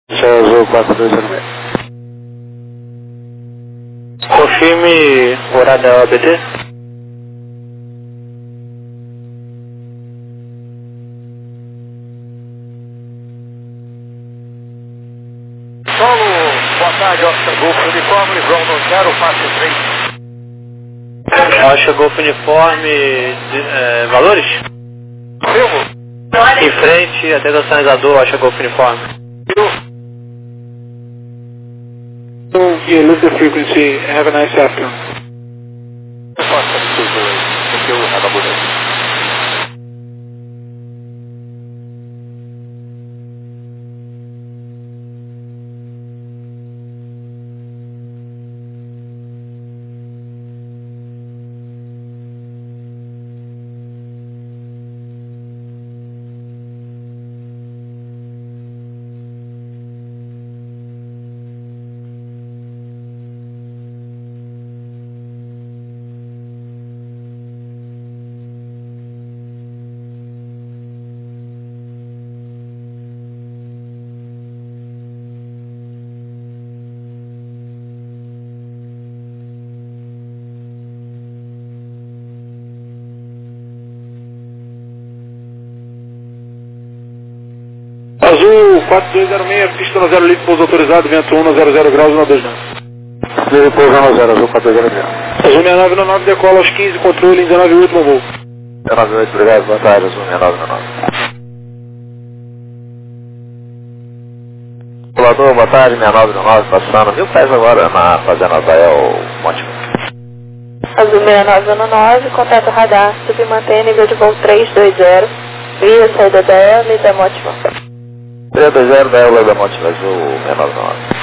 Céu Azul 4206. Confirme o horário da OBT. Solo, boa tarde, Oscar Golf Uniforme, João Notero, faixa 3. Rocha Golf Uniforme, valores? Silvio? Em frente, até o sinalizador, Rocha Golf Uniforme. Yeah, lift the frequency. Have a nice afternoon. Faça tudo aí, porque eu acabou Azul 4206, pista no 0 livre, pouso autorizado, vento 1 no 00 graus, 129. Livre, pouso no 0, Azul 4206. Azul 6999, decola aos 15, controle em 19 último voo. 198, obrigado, boa tarde, Azul 6999. Pulador, boa tarde, 6999, passando 1000 pés agora na Fazenda Azael Monte. Azul 6999, contato radar, submantém nível de voo 320, via saída da L e da Motima. 320 da Eula da Monte Azul 699.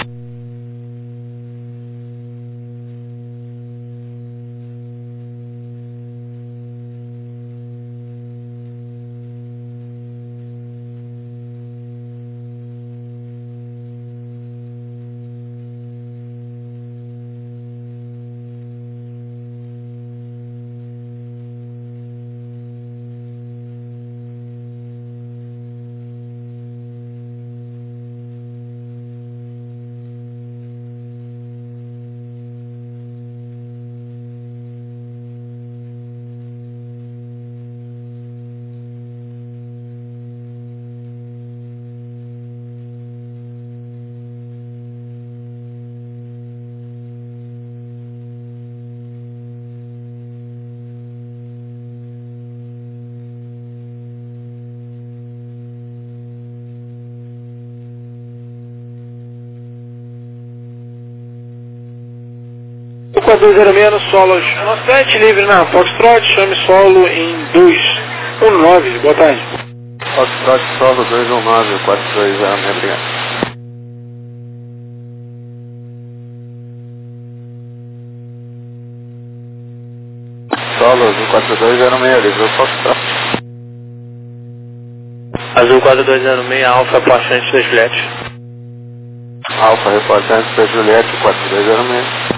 O 4206, solos 7, livre na Foxtrot, chame solo em 219, boa tarde. Foxtrot Solo 219, 420, obrigado. Solo Azul 4206, livre Foxtrot. Azul 4206, Alfa, Portante da Juliette. Alfa, reportante da Juliette 4206.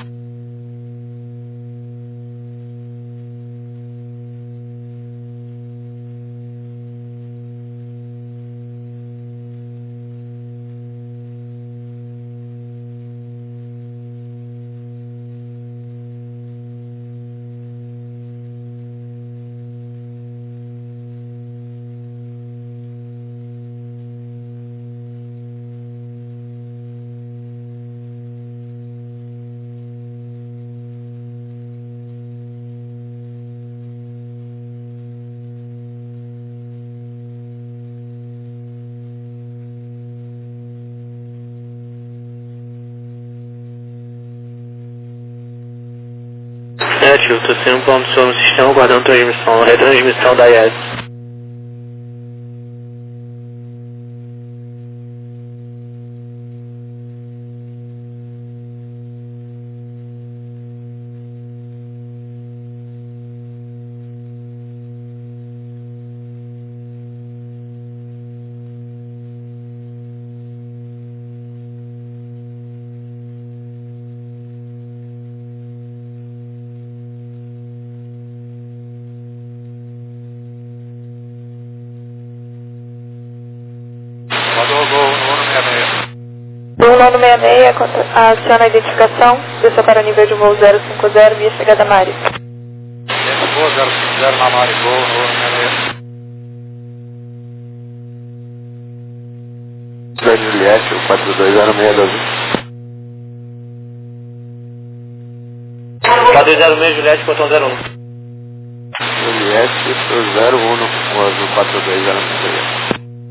Negativo, estou sendo um ponto no sistema, guardando transmissão, retransmissão da IES. Solano 66, aciona a identificação, desceu para o nível de voo 050, via chegada Mari. Voo 050 na Mari, voo no 66. Juliette, o 4206 4206 Juliette, portão 01. Juliette, 01, o azul 4206.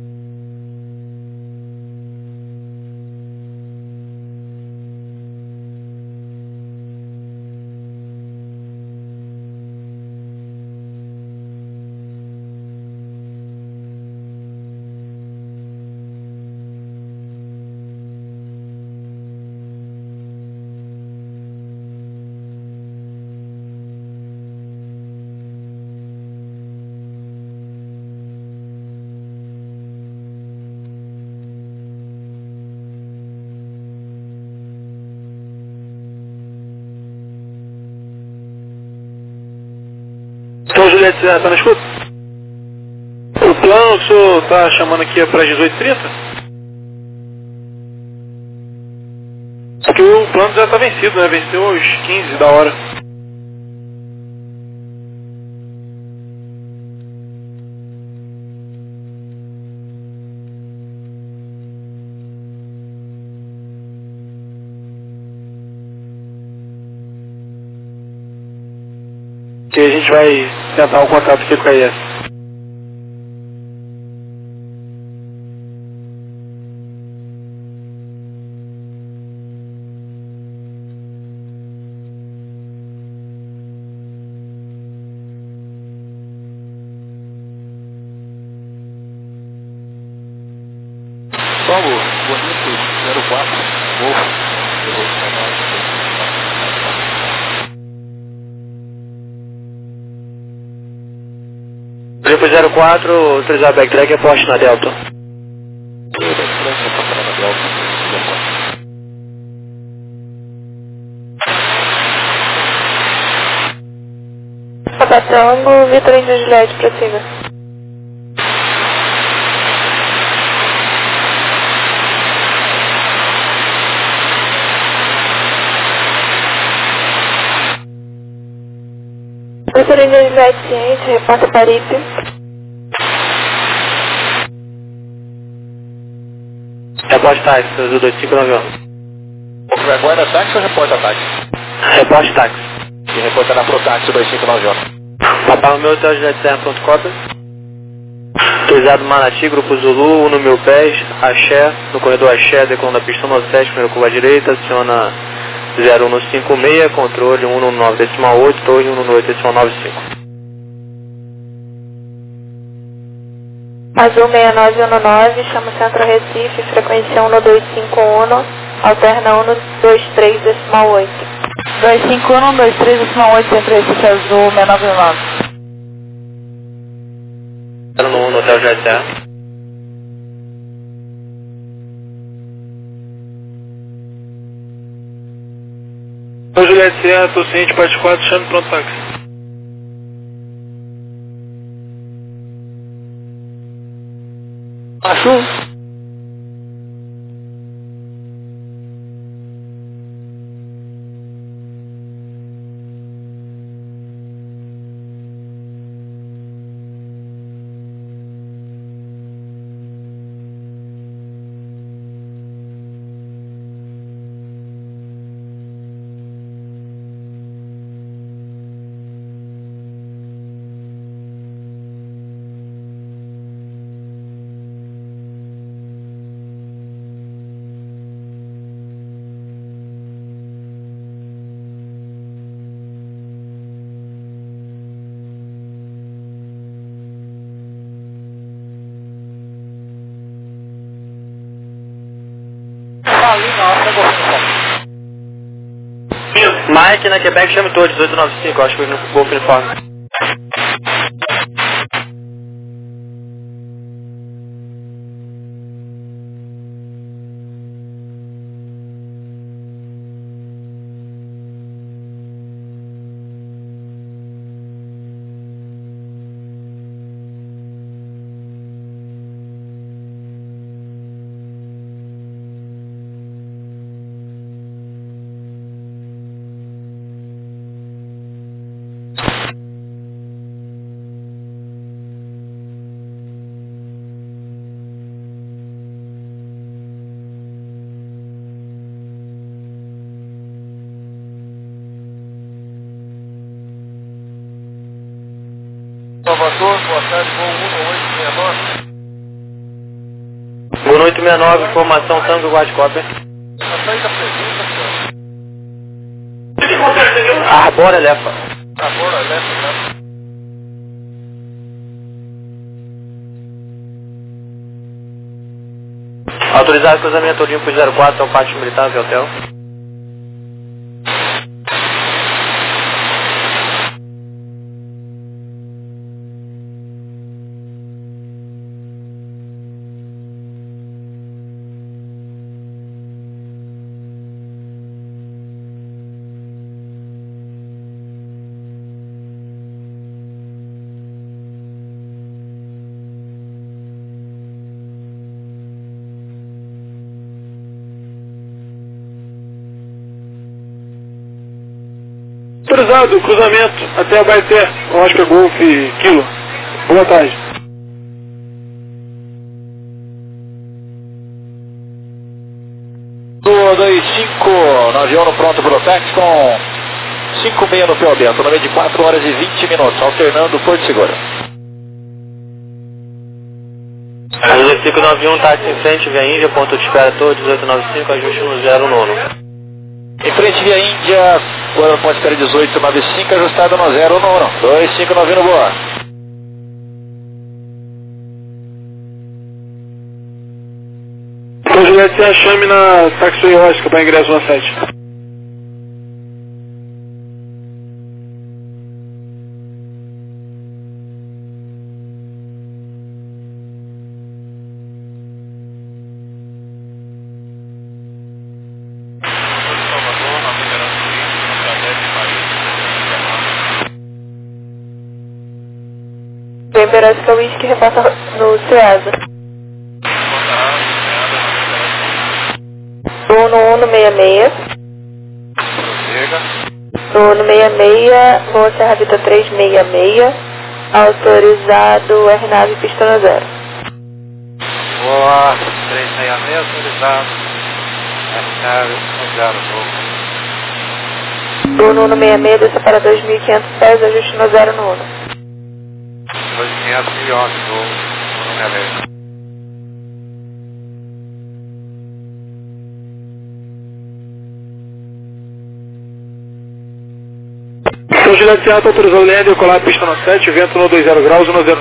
Então, Juliette, você tá na escuta? O plano que o senhor tá chamando aqui é para as 18h30? Porque o plano já tá vencido, né? Venceu aos 15 da hora. Que a gente vai tentar um contato aqui com a IS. Vamos, bonito, 04, Golfo. Grupo 04, autorizar backtrack é poste na Delta. Papa Tango, Vitor Índio Juliette, prossiga. Vitor Índio Juliette, ciente, reporta Paripe. Reporte táxi, azul 2591. Aguarda táxi ou reporta táxi? Reporte táxi. E reporta na Protáxi 259. Papai no meu hotel Juliette Serra, ponto cota. Autorizado Manati, Grupo Zulu, 1 no meu pés, Axé, no corredor Axé, decolando a pista 7, primeira curva à direita, aciona 01 no 56, controle 1 no 9,8, torre 1 no 8,95. Azul 6919, chama Centro Recife, frequência 1 no 251, alterna 1 no 23,8. 251, 23,8, Centro Recife Azul 6919. 01 no hotel Juliette Serra. Então, Juliette Serra, tô ciente, parte 4, chame pronto táxi. Achou? Mike na Quebec, chame todos, 1895, acho que foi no Golfo Uniforme. velocidade voo 1869. Voo 869, informação Tango Guardcopter. A saída prevista, senhor. Arbora Lefa. Agora, leva. Autorizado cruzamento Olimpo 04 ao pátio militar do hotel. Autorizado, cruzamento até Abaeté, Oscar Golf Kilo. Boa tarde. Do 25, no avião pronto para o táxi com 5,6 no POB, autonomia de 4 horas e 20 minutos, alternando Porto Seguro. Azul 591, táxi em frente, via Índia, ponto de espera todo, 1895, ajuste no 09. Em frente via Índia, o aeroporto espera 1895, ajustado no 0 no 2591, boa. Então, Juliette, você chame na Taxiway Oscar para ingresso na 7. Verasca Whisky repassa no CEASA. Voo no 166. Voo no 66, voo Serra Vita 366. Autorizado RNAV pista 0. Boa, 366, autorizado. RNAV 0. Voo no 166, desça para 2.500 pés, ajuste no 0 no 1. 2.500 milhões de voo no 66. Então, Juliette, autorizou o linha de decolar a pista no 7, vento no 20 graus e no 0.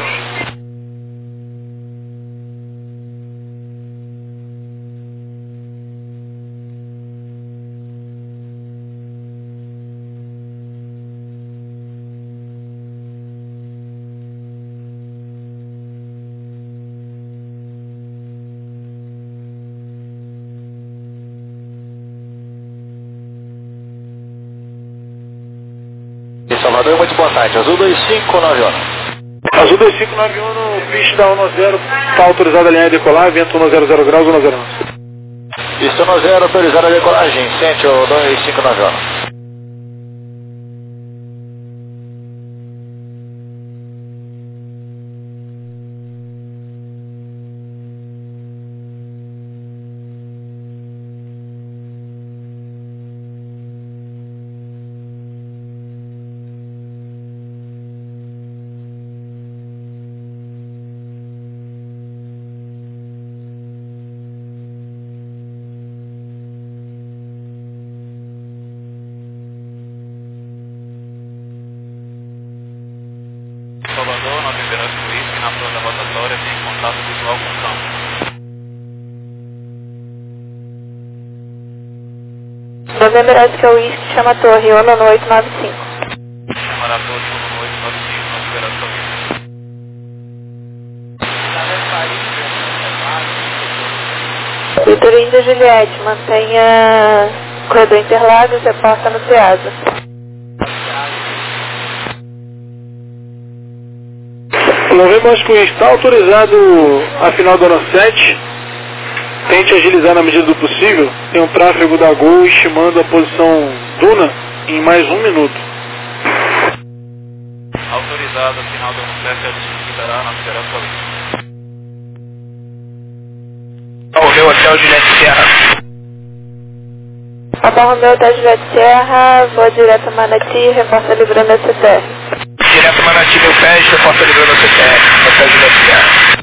Salvador, muito boa tarde. Azul 2591. Azul 2591, pista 10, está autorizada a linha de decolar, vento no 00 graus e no 0. Pista 10, autorizada a decolagem, sente o 2591. Salvador, nova Verasca Whisky, na pronta rotatória, tem contato visual com o campo. Nova Verasca Whisky, chama a torre, ONU no 895. Chamar a torre 1895, nova Verasca Whisky. Vitor Índia Juliette, mantenha corredor Interlagos, reporta no CEASA. Novembro Oscar Whisky, está autorizado a final do ano 7. Tente agilizar na medida do possível. Tem um tráfego da Gol estimando a posição Duna em mais 1 minuto. Autorizado a final do ano 7, a gente liberar na Verasca Whisky. Romeu Hotel Juliette Serra. Papa Romeu Hotel Juliette Serra, voa direto a Manati, reporta livrando STR. direto Manati, meu pés, reporta livrando o CTR, no pé de BFR.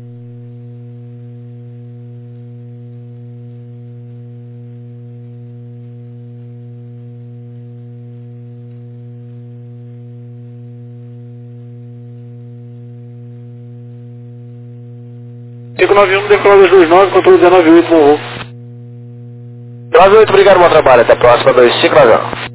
Eco 91, decolado 29, controle 198, bom voo. 98, obrigado, bom trabalho. Até a próxima, 2591.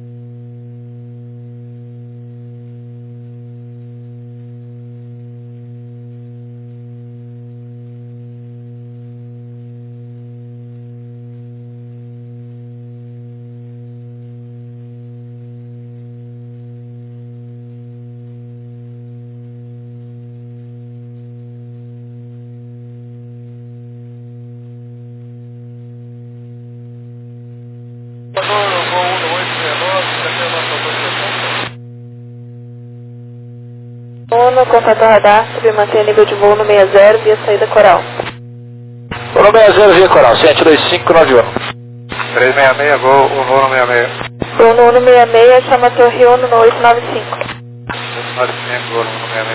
Uno, contato radar, submanter nível de voo no 60 via saída coral. Voo no 60 via coral, 72591. 366, voo no 66. Voo no 166, chama Torre Uno no 895. 895, voo no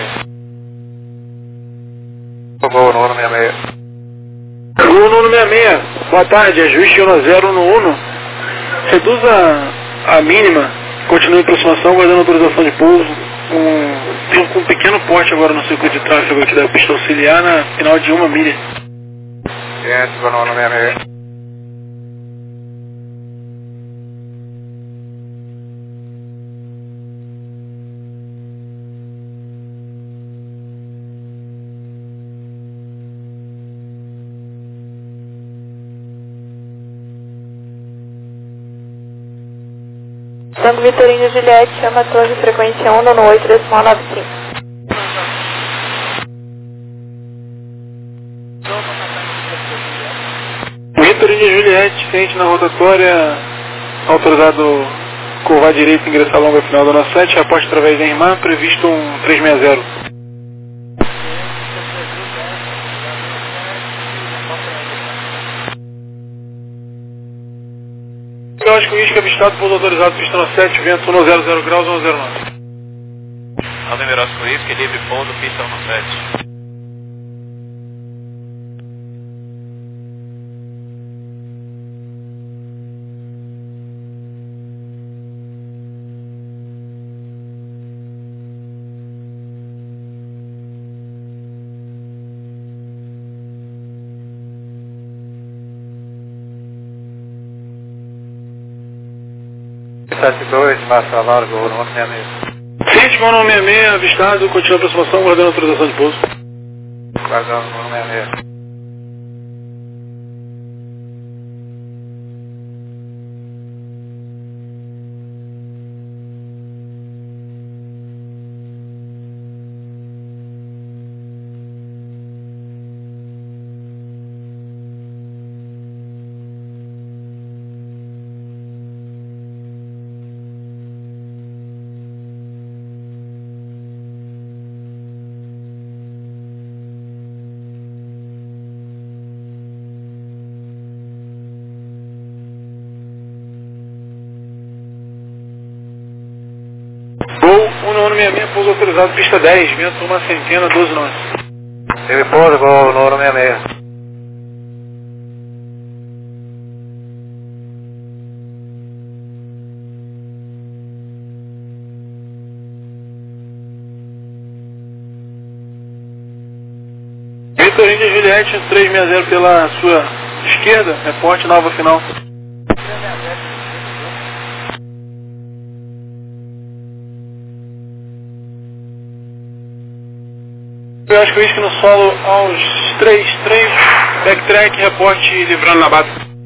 166. Voo no 166. Voo no 166, boa tarde, ajuste 10 no 1. Reduza a mínima, continue em aproximação, guardando autorização de pouso. Tem um pequeno porte agora no circuito de tráfego aqui da pista auxiliar na final de 1 milha. Voo no 166. Tango Vitorino Juliette, chama Torre, frequência 1 no 8,95. Vitorino Juliette, cliente na rotatória, autorizado curvar direito e ingressar longa final da nossa 7, reporte através da IRMA, previsto um 360. Eu acho que o isca avistado, pouso autorizado, pista na 7, vento 100 graus, 109. Aldemirosco Isca, livre pouso, pista 17. Massa largo, voo no 166. Cliente, voo no 66, avistado, continua a aproximação, guardando autorização de pouso. Guardando no 166. Voo 166, pouso autorizado, pista 10, vento 100, 12 nós. Teve pouso, voo no 166. Vitorino de Juliette, 360 pela sua esquerda, reporte nova final. Eu acho que o isque no solo aos 3, backtrack, reporte livrando na base.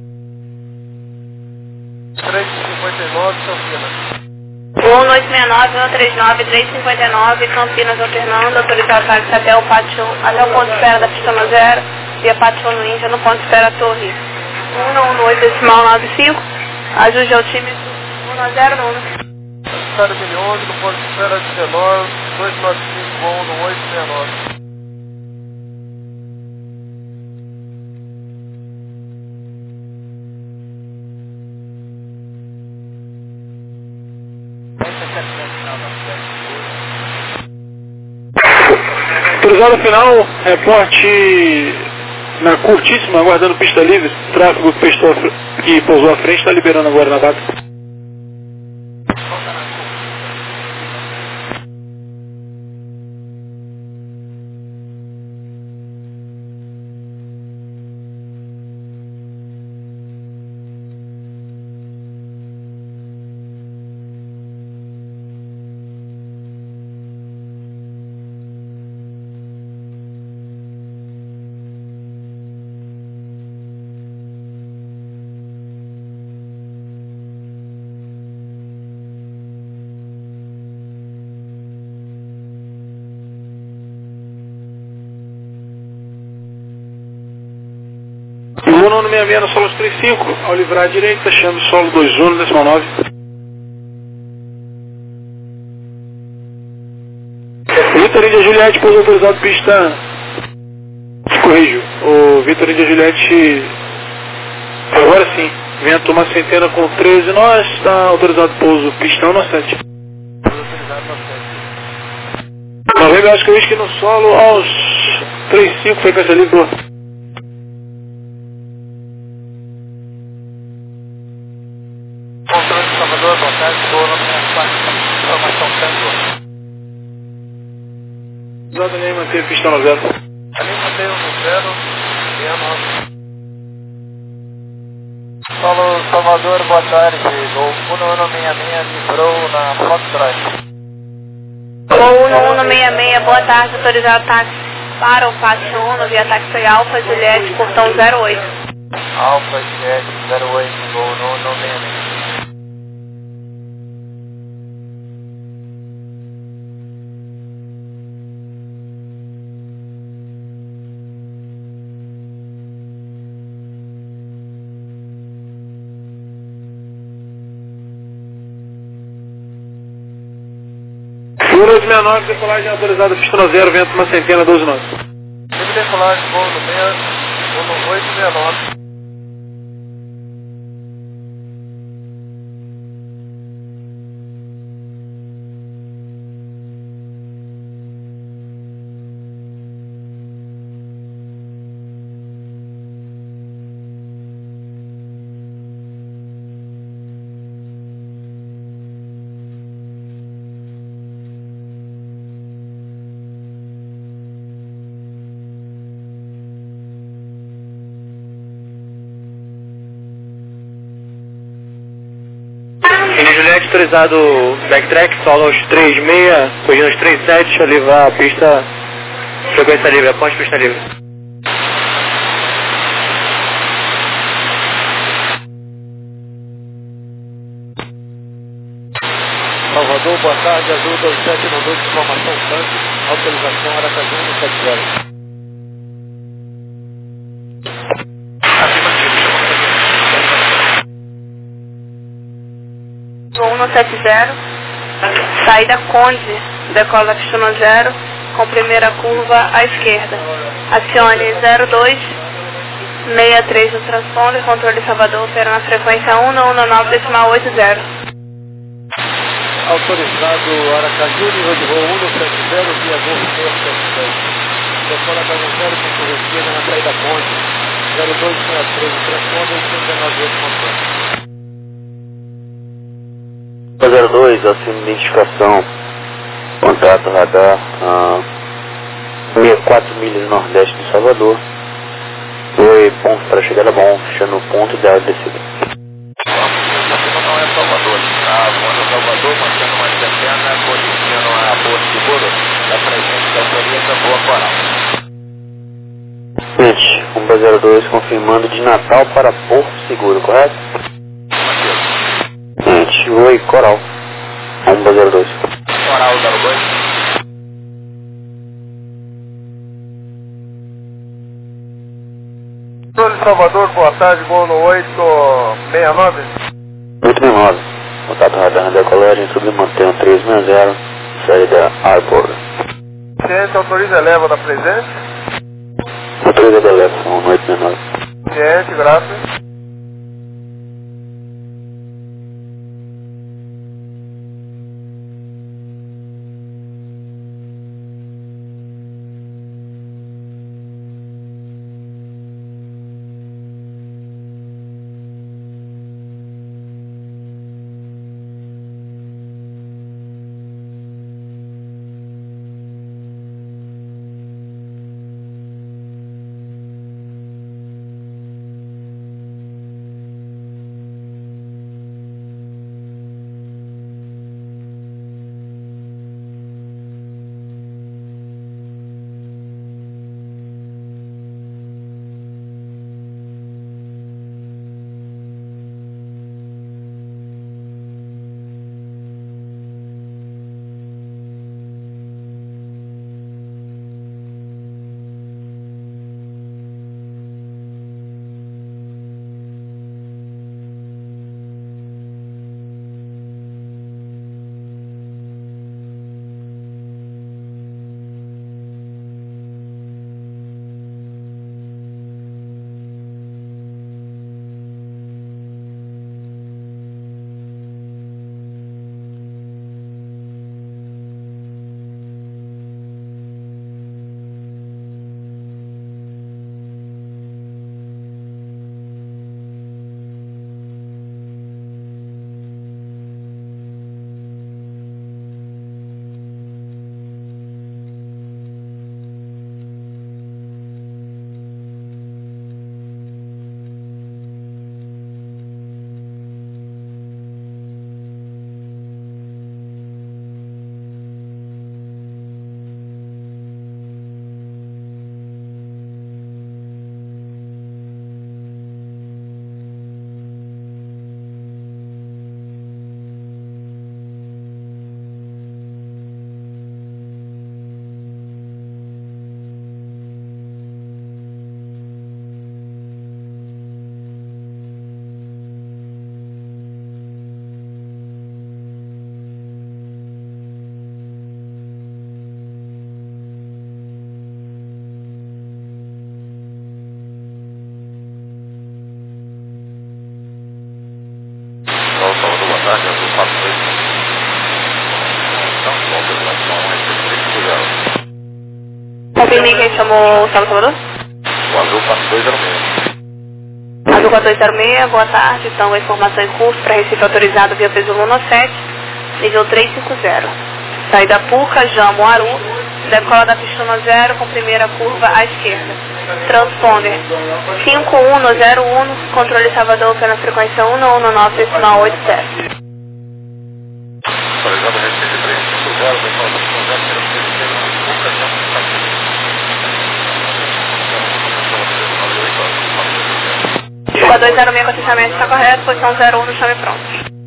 359, Campinas. Voo no 869, 139, 359, Campinas alternando, autorizado táxi até o pátio, até o ponto de espera da pista 0, via pátio no Índia, no ponto de espera Torre 118,95, ajude ao time 1-0 no 1. Estado 2011, no ponto de espera 19, 295, voo no 869. Autorizado final, reporte na curtíssima, aguardando pista livre. Tráfego que pousou à frente, está liberando agora na data. Voo 966 no solo 35, ao livrar à direita, chame solo 21, decimal 9. Vitor Índia Juliette, pouso autorizado pista. Corrijo, o Vitor Índia Juliette, agora sim, vento uma centena com 13 nós, está autorizado pouso pistão no 7. Novembro, acho que eu isque no solo aos 35, frequência livre. Controle de Salvador, boa tarde, voo 964, informação Tango. Usado nem manter pistão no 0. Ali mantém no 0, 69. Solo Salvador, boa tarde, voo 1166, livrou na Foxtrot. Voo 1166, boa tarde, autorizado táxi para o Pátio 1, via táxi Alfa Juliette, portão 08. Alfa Juliette 08, voo 1166. Voo 869, decolagem autorizada pista no 0, vento uma centena, 12 nós. Livre decolagem, voo no 869. Índia Juliette, autorizado backtrack, solo aos 36, corrigindo aos 37, a livrar a pista, frequência livre, a ponte pista livre. Salvador, boa tarde, azul 2792, informação Tango, autorização Aracaju no 70. Voo 170, saída Conde, decola pista no 0, com primeira curva à esquerda. Acione 0263 no transponder, controle Salvador, opera na frequência 1119,80. Autorizado Aracaju, nível de voo 170, via Golfo 677. Decola da 0 com curva esquerda na saída ponte, 0263 no transponder, 119,80. 02, assina identificação, contato radar, 64 milhas nordeste de Salvador. Oi, ponto para chegada bom, fechando o ponto ideal de descida. Não é Salvador, tá? Quando Salvador, mantendo uma centena, conduzindo a Porto Seguro, da presente da autoria Boa Coral. Gente, 102 confirmando de Natal para Porto Seguro, correto? Gente, oi, Coral, 102. Coral 02. Controle Salvador, boa tarde, voo no 869. 869, contato radar na decolagem, submantendo 360, saída Arbor. Ciente, autoriza eleva da presença. Autoriza da Lepson, 869. Ciente, graças. tarde, Azul 42. Então, bom, operação é 350. Confirme quem chamou o Salvador? O Azul 4206. Azul 4206, boa tarde. Então, a informação em curso para Recife autorizado via peso 197, nível 350. Saída Puca, Jamo, Aru, decola da pista 0 com primeira curva à esquerda. Transponder 5101, controle Salvador pela frequência 119,87. Autorizado Recife 350, decola da pista 0 pela frequência 119,87. 206, aconselhamento está correto, posição 01 no chame pronto.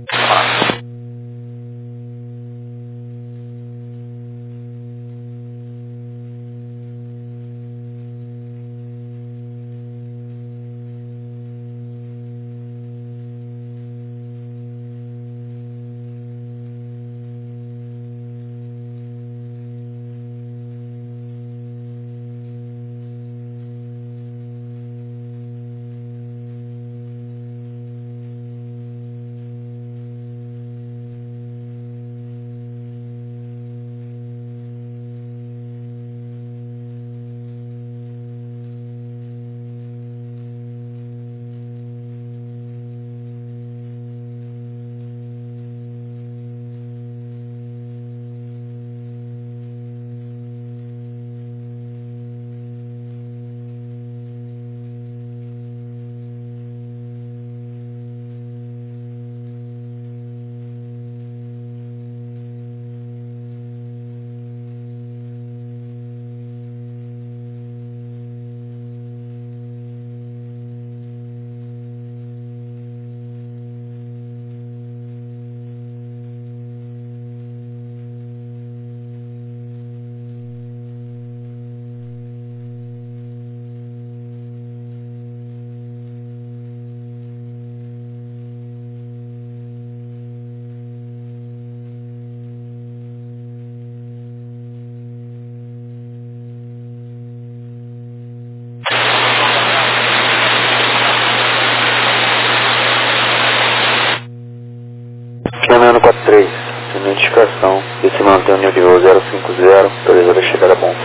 Caminhando 43, sem identificação, e se mantém o nível de voo 050, autorizado a chegar a Bonfa.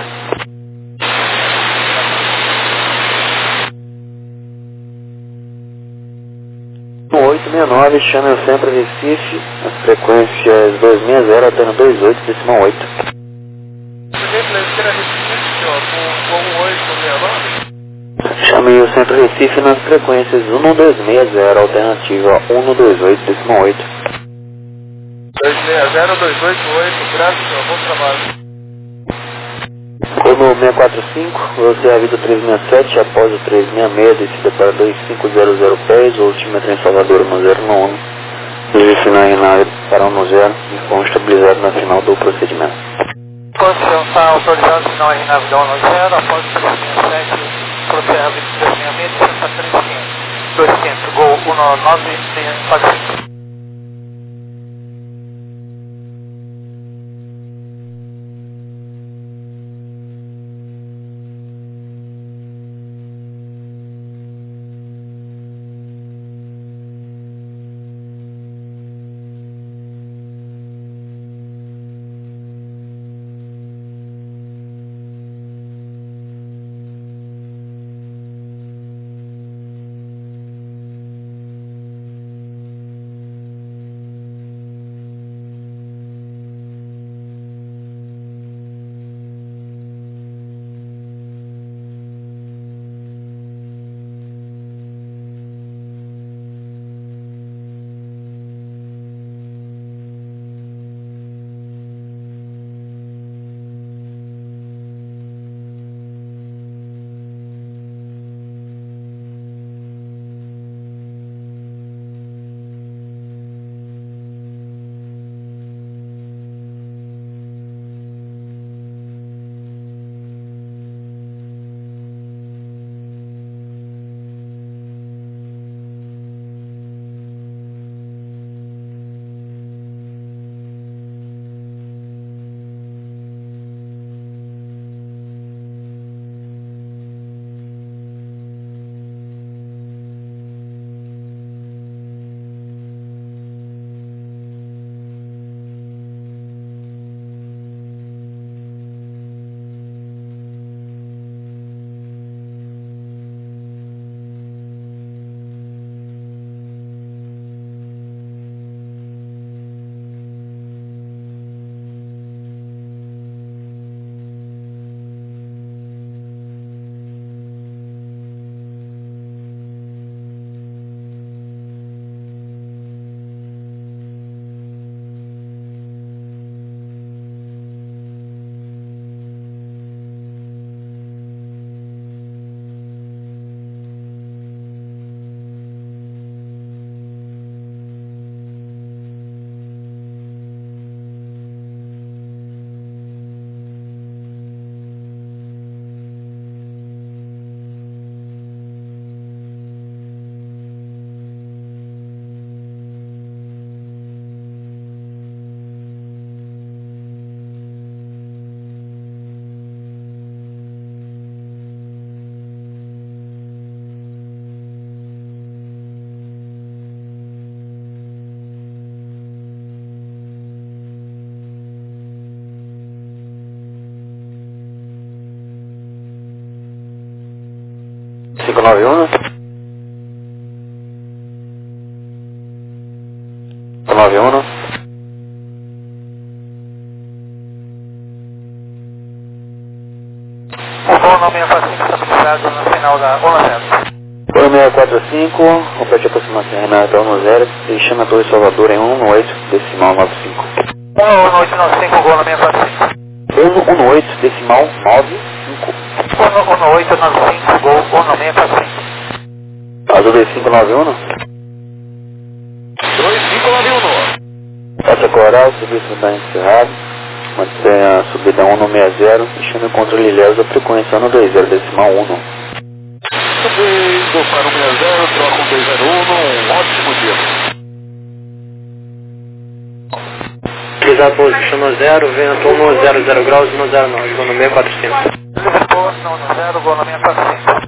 No 869, chame sempre Recife, as frequências 260 até no 28, decimal 8. Chame o Centro Recife nas frequências 1260, alternativa 128, decimal 8. 260288, graças, senhor, bom trabalho. Como 645, você avisa 367, após o 366, descida para 2500 pés, o altímetro em Salvador 109, desvio final em nave para 10, informe estabilizado na final do procedimento. Condição está autorizado, sinal em nave da 110, após o 367, procede a 2366, descida para 200, gol 199, 591. 91. O voo 965 estabilizado no final da Holandesa. Oi 645, repete a aproximação Renata 10, deixando a Torre Salvador em 118, decimal 95. 11895, voo 945. 118, decimal 95. 11895, voo 945. Azul 2591. 2591. Passa coral, serviço está encerrado. Mantém a subida 160, deixando o controle leve da frequência 120, decimal 1. Também, vou para 160, troca 201, um ótimo dia. Utilizado pouso pistão 0, vento 100 graus, 109, voo no 645. Lisboa, 110, voo 945.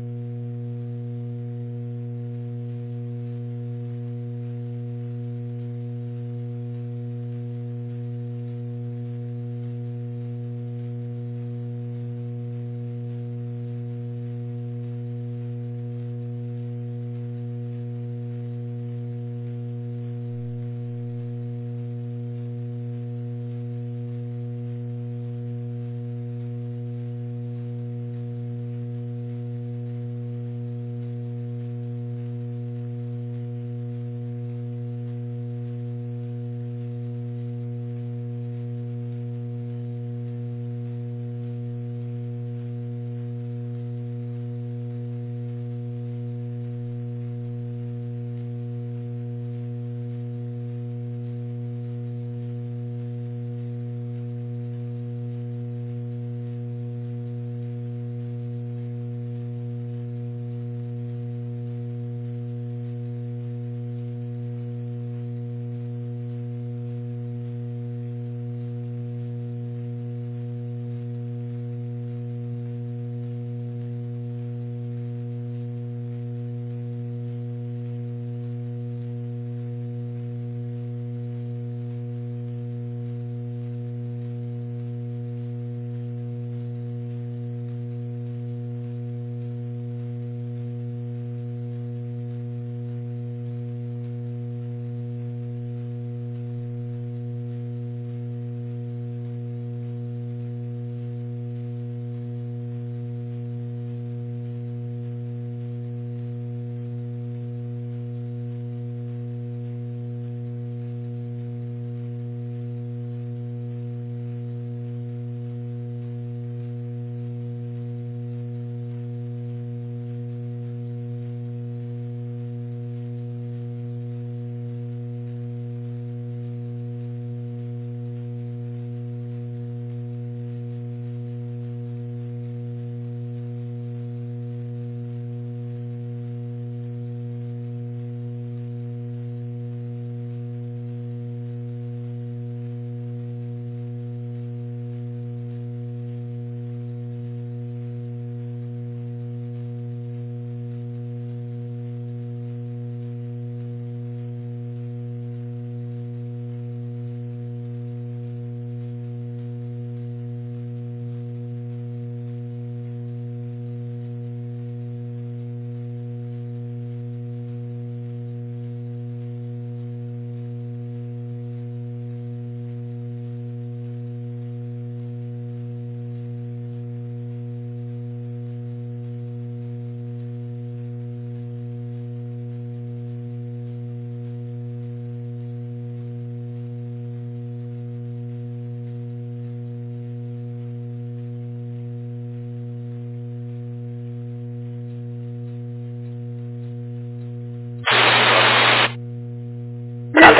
Então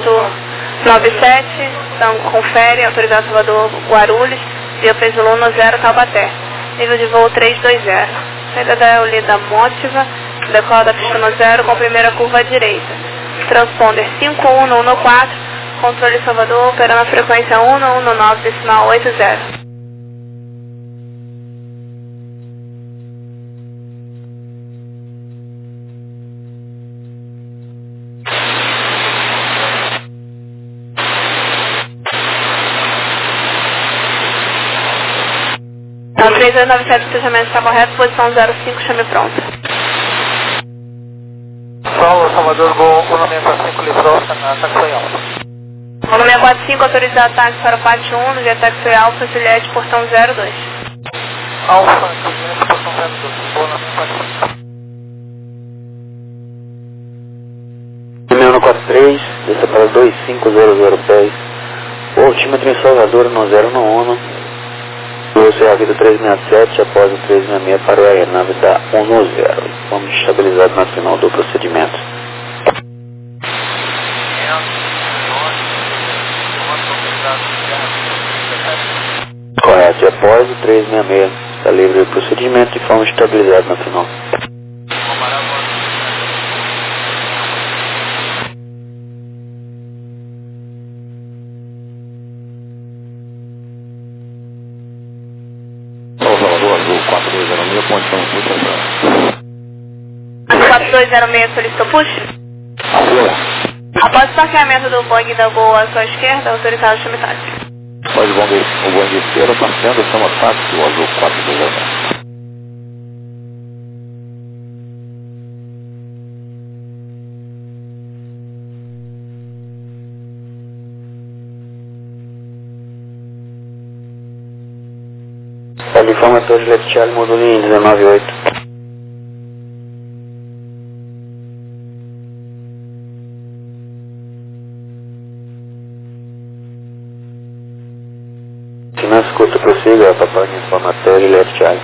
3897, então confere, autorizado Salvador Guarulhos, via Peso Luna 0 Taubaté. Nível de voo 320. Saída da Eulida Mótiva, decola da pista 0 com primeira curva à direita. Transponder 5114, controle Salvador, operando a frequência 119, decimal 80. Então 3297, o fechamento está correto, posição 05, chame pronta. Salvador Gol 1645 livrou na Taxi Alfa. 1645 autorizado táxi para o pátio 1, no via Taxi Alfa, Juliette, portão 02. Alfa, Juliette, portão 02, boa na 1645. 6143, desça para 2500 pés, o altímetro em Salvador no 091, você é a vida 367, após o 366 para a aeronave da 10, vamos estabilizado na final do procedimento. Correto, e após o 366, está livre do procedimento e fomos estabilizados na final. Salvador Azul 4206, ponte não puxa essa. 4206 solicitou push? Após o parqueamento do bug da Gol à sua esquerda, autorizado chame táxi. Pode o bong esquerdo, parqueando, chama táxi, o Azul 4206. Informator de Left Charlie, módulo em 198. Se não escuta, prossiga, papai de informator de Left Charlie.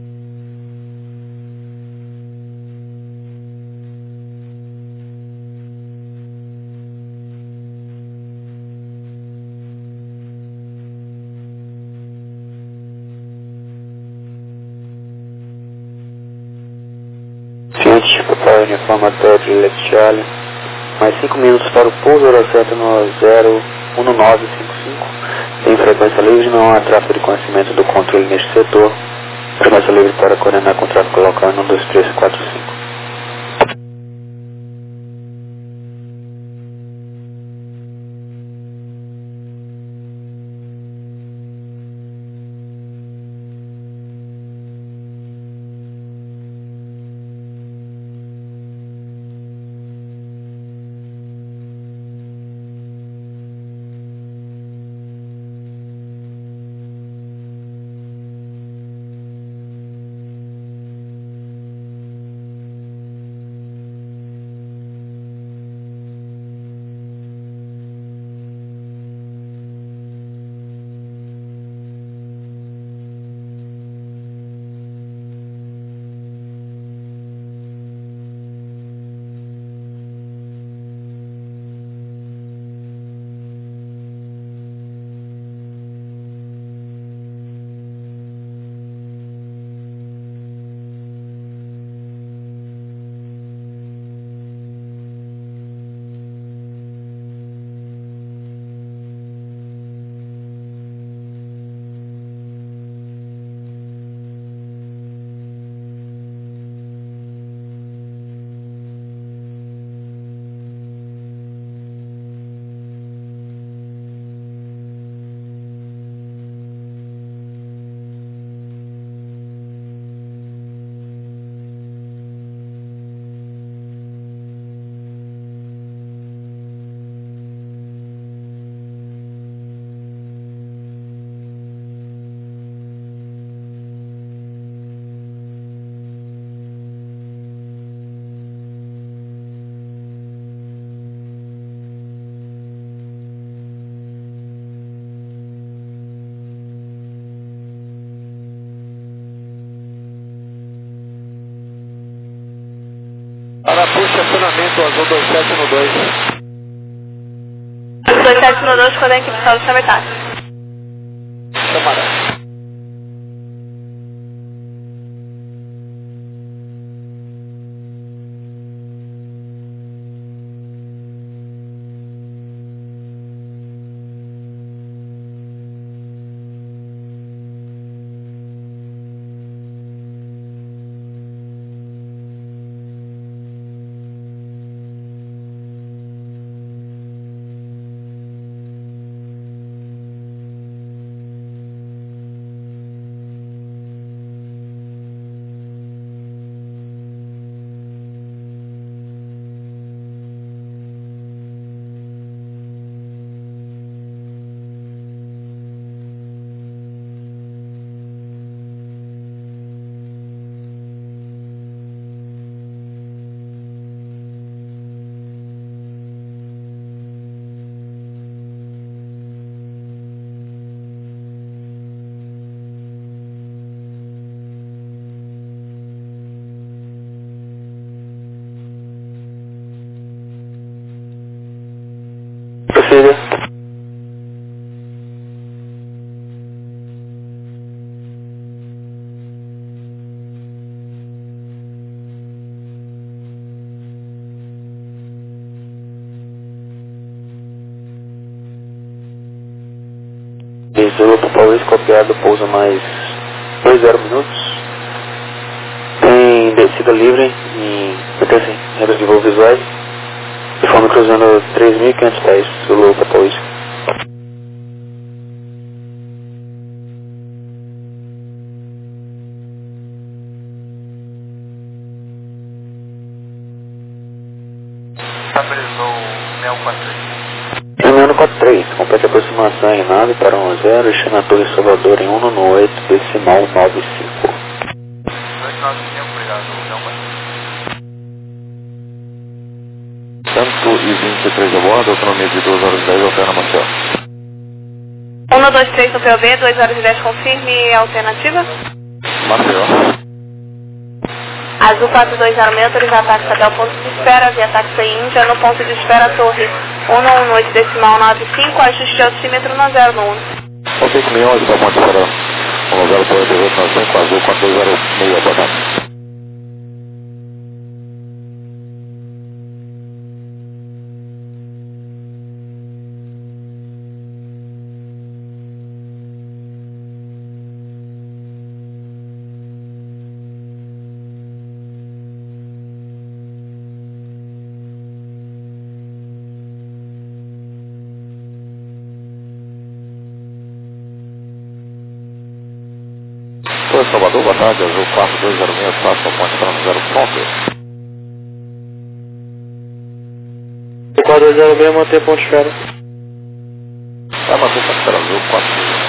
Papai de informator de Left Charlie, mais 5 minutos para o pouso, hora certa no 01955, tem frequência livre, não há tráfego de conhecimento do controle neste setor, frequência livre para coordenar com tráfego local 12345. Para push, acionamento Azul 2712. 2712, quando a equipe salve chame táxi. Chamará. Prossiga. Zulu Papa Whisky copiado, pouso mais 20 minutos. Tem descida livre em regras de voo visuais. De forma cruzando 3.500 pés, Zulu Papa Whisky. Estabilizou o Neo 43. Terminando 43, complete a aproximação em nave para 10, deixando a Torre Salvador em 198, decimal 95. 295, obrigado, Neo 43. Tanto e 23 a bordo, autonomia de 2 horas e 10, alterna Marcel. 123 no POB, 2 horas e 10 confirme alternativa. Marcel. Azul 420, autorizar táxi até o ponto de espera, via táxi Índia, no ponto de espera Torre 118, decimal 95, ajuste de altímetro no 0 no 1. Ok, com 11 para ponte espera. 10 para 1895, Azul 420, boa tarde. Torre Salvador, boa tarde, Azul 4206, espaço para ponte para 0 pronto. 4206, manter ponto de espera. Vai manter ponte espera, Azul 4.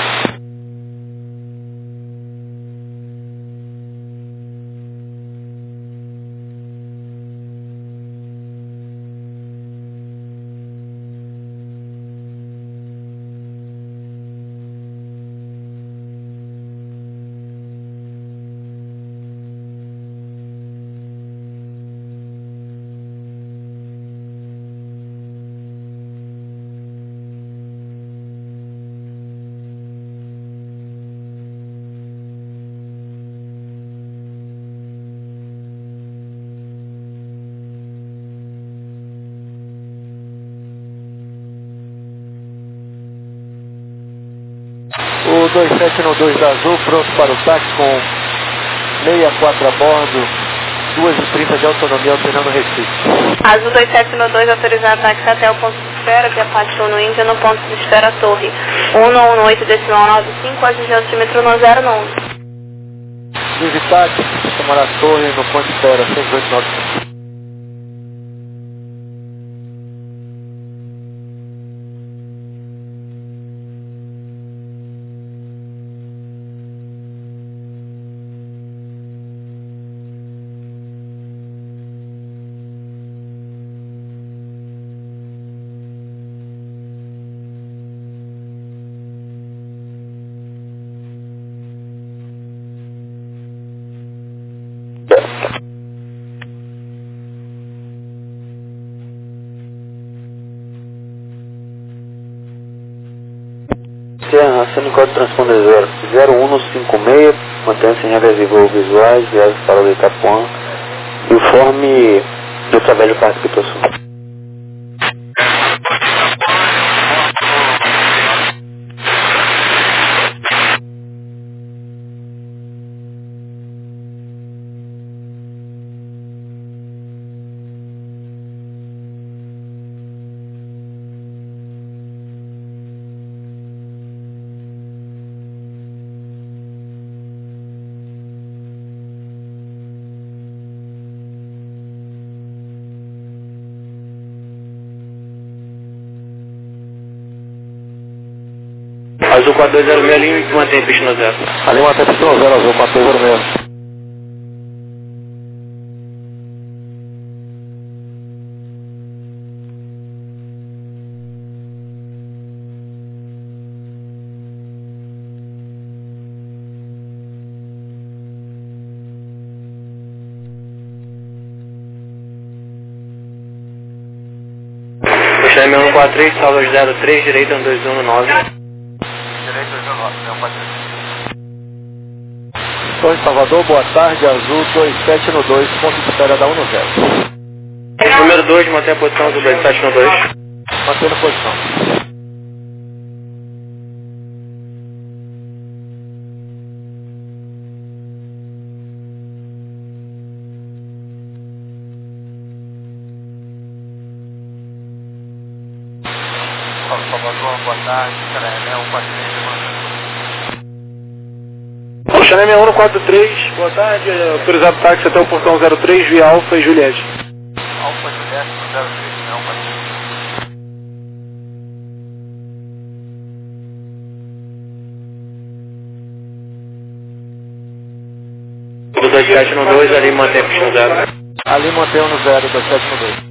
O 2792 da Azul, pronto para o táxi com 64 a bordo, 2h30 de autonomia, alternando Recife. Azul 2792, autorizar táxi até o ponto de espera, via parte 1 no Índia, no ponto de espera Torre 118, decimal 95, ajuste de altímetro no 0 no 1. Vive táxi, tomar a torre no ponto de espera, 10895. Sendo código transpondedor 0156, mantenha-se em regras de voo visuais, viagem para o Itapuã, informe do trabalho de participação. Azul 4206, linha mantém pista no 0. Ali mantém pista no 0, Azul 4206. China 6143, salva 03, direita 1219. Direito 19, 143. Torre Salvador, boa tarde, Azul 27 no 2, ponto de espera da 10. Número 2, mantém a posição do 27 no 2. Mantendo a posição. Salvador, boa tarde, China 143, China 6143, boa tarde, autorizado táxi até o portão 03, via Alfa e Juliette. Alfa Juliette 03, não, Do 27 no 2, ali mantém a pista 0. Ali mantém no 0, 27 no 2.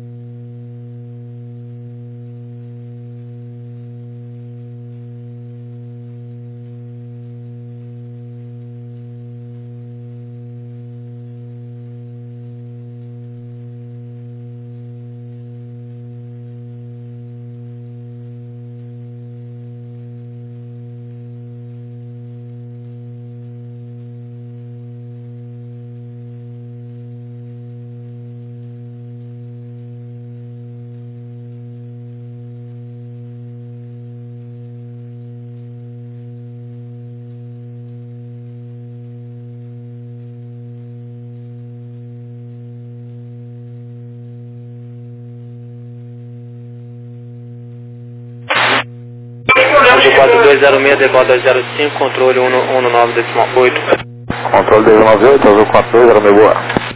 Azul 4206, decola 205, controle 119,8. Controle 298, Azul 4206, boa.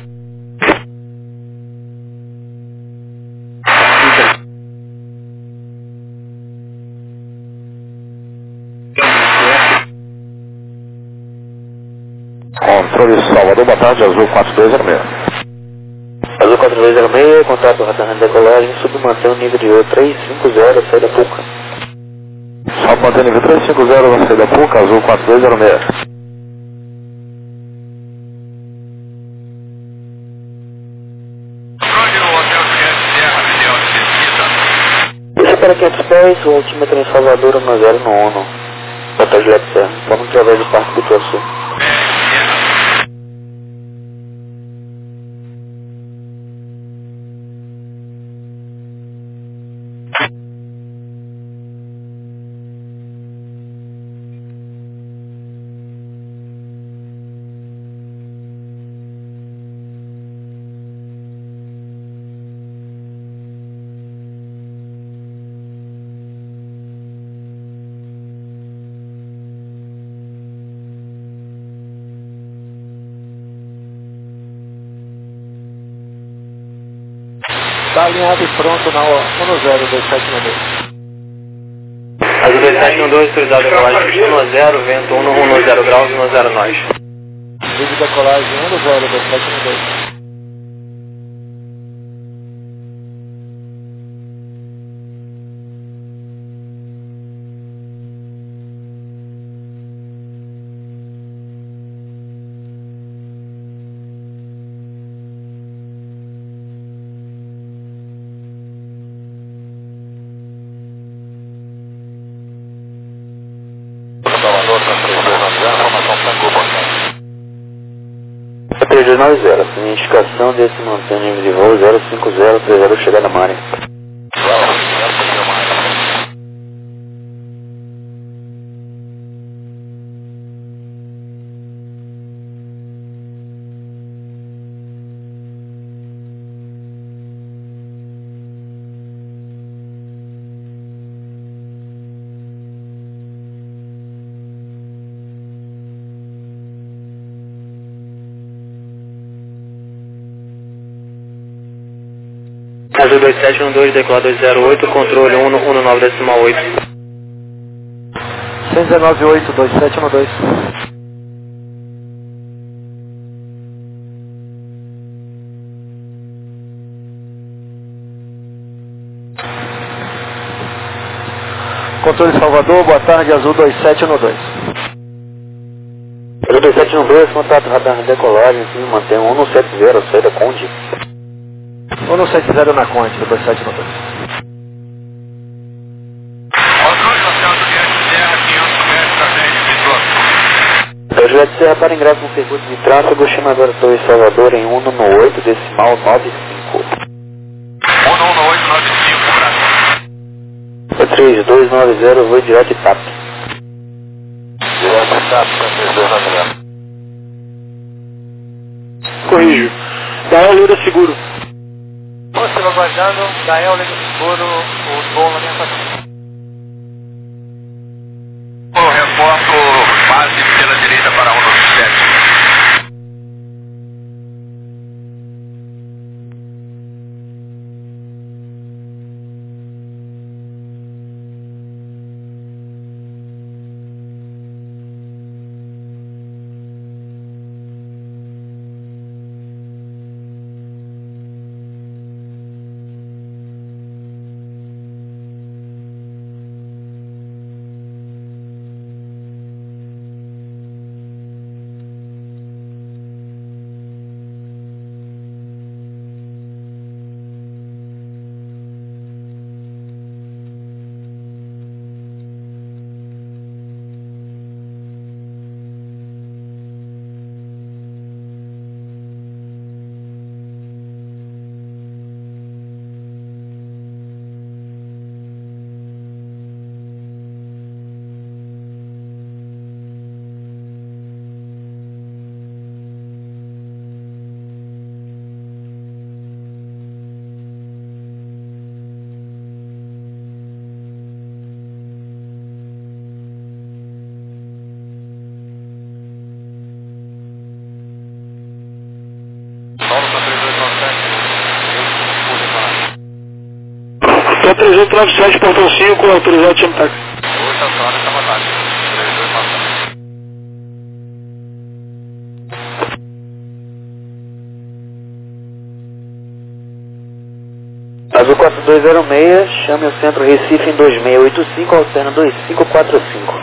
Controle Salvador, boa tarde, Azul 4206. Azul 4206, contato radar de decolagem, submantém o nível de O 350, saída PUCA. Só mantém o nível 350 na saída PUCA, Azul 4206. Deixa para 500 pés, o altímetro em Salvador, 10 no 1. Bota Juliette Serra, vamos através do Parque do Ituaçu. Está alinhado e pronto na 10, 27 no 2. Azul 27 no 2, autorizado decolagem pista 10, vento 10 graus, 10 nós. Vídeo decolagem 10, 27 no 2. É 3290, indicação desse mantém nível de voo 05030, chegar na Mari. Azul 27 no 2, decola 208, controle 119,8. 119,8, 27 no 2. Controle Salvador, boa tarde, Azul 27 no 2. Azul 27 no 2, contato radar de decolagem, mantém 170, saída Conde. 170 na Conde, 27 no 2. Juliette Serra para ingresso no circuito de tráfego, chama agora Torre Salvador em 118, decimal 95. 11895, Brasil. 3290, vou direto e TAP. Direto e TAP, 3290. Corrijo. Dael Lira Seguro. Você vai aguardando, Dael Lira Seguro, o voo na minha família. Reporto base pela direita para 197. Só 3897, portão 5, autorizado, chama táxi. 8 horas, chama táxi. 3297. Azul 4206, chame o centro Recife em 2685, alterna 2545.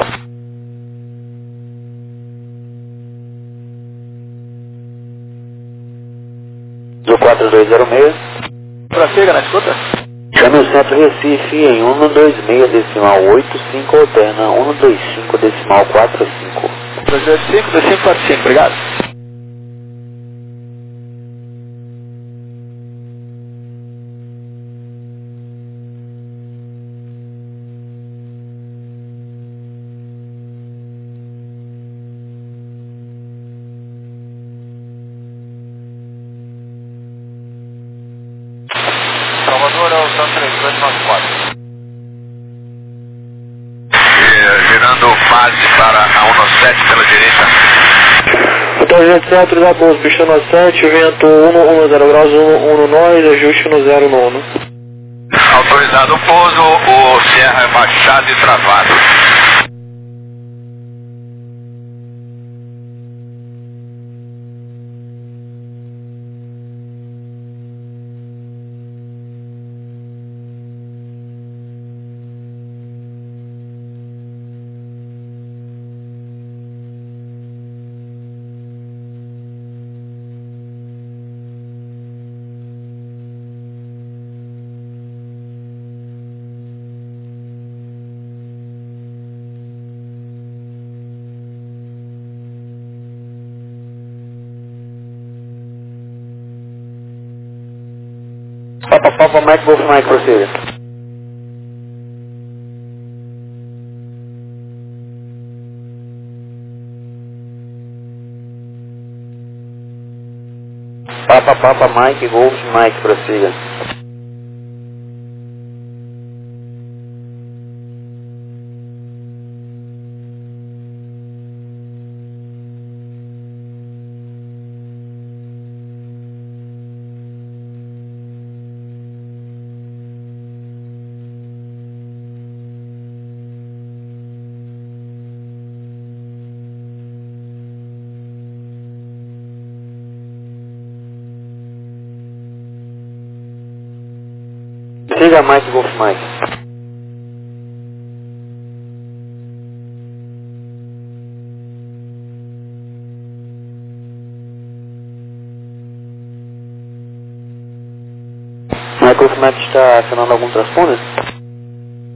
Azul 4206. Prossiga na escuta. Chame o centro Recife em 126, decimal 85, alterna 125, decimal 45. 285, 2545, obrigado. Salvador é o São 3294. Girando base para a 197 pela direita. Hotel Juliette Serra, autorizado pouso, pista 97, vento 110 graus, 1 nós, ajuste no 0 no 1. Autorizado o pouso, o Sierra é baixado e travado. Papa Mike, Golf Mike, prossiga. Papa Mike, Golf Mike, prossiga. Siga Mike, Golf Mike. Mike, Golf Mike está acionando algum transponder?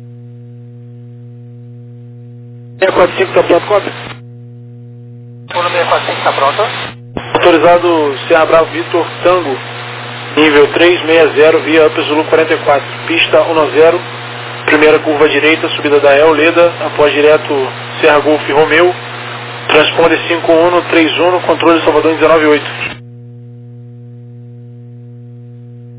645, tá pronto, cópia? paciente está pronto? Autorizado Serra Bravo Vitor Tango, nível 360, via Upper Zulu 44, pista 10, primeira curva direita, subida da El Leda, após direto Serra Golf Romeu, transponder 5131, controle Salvador 198.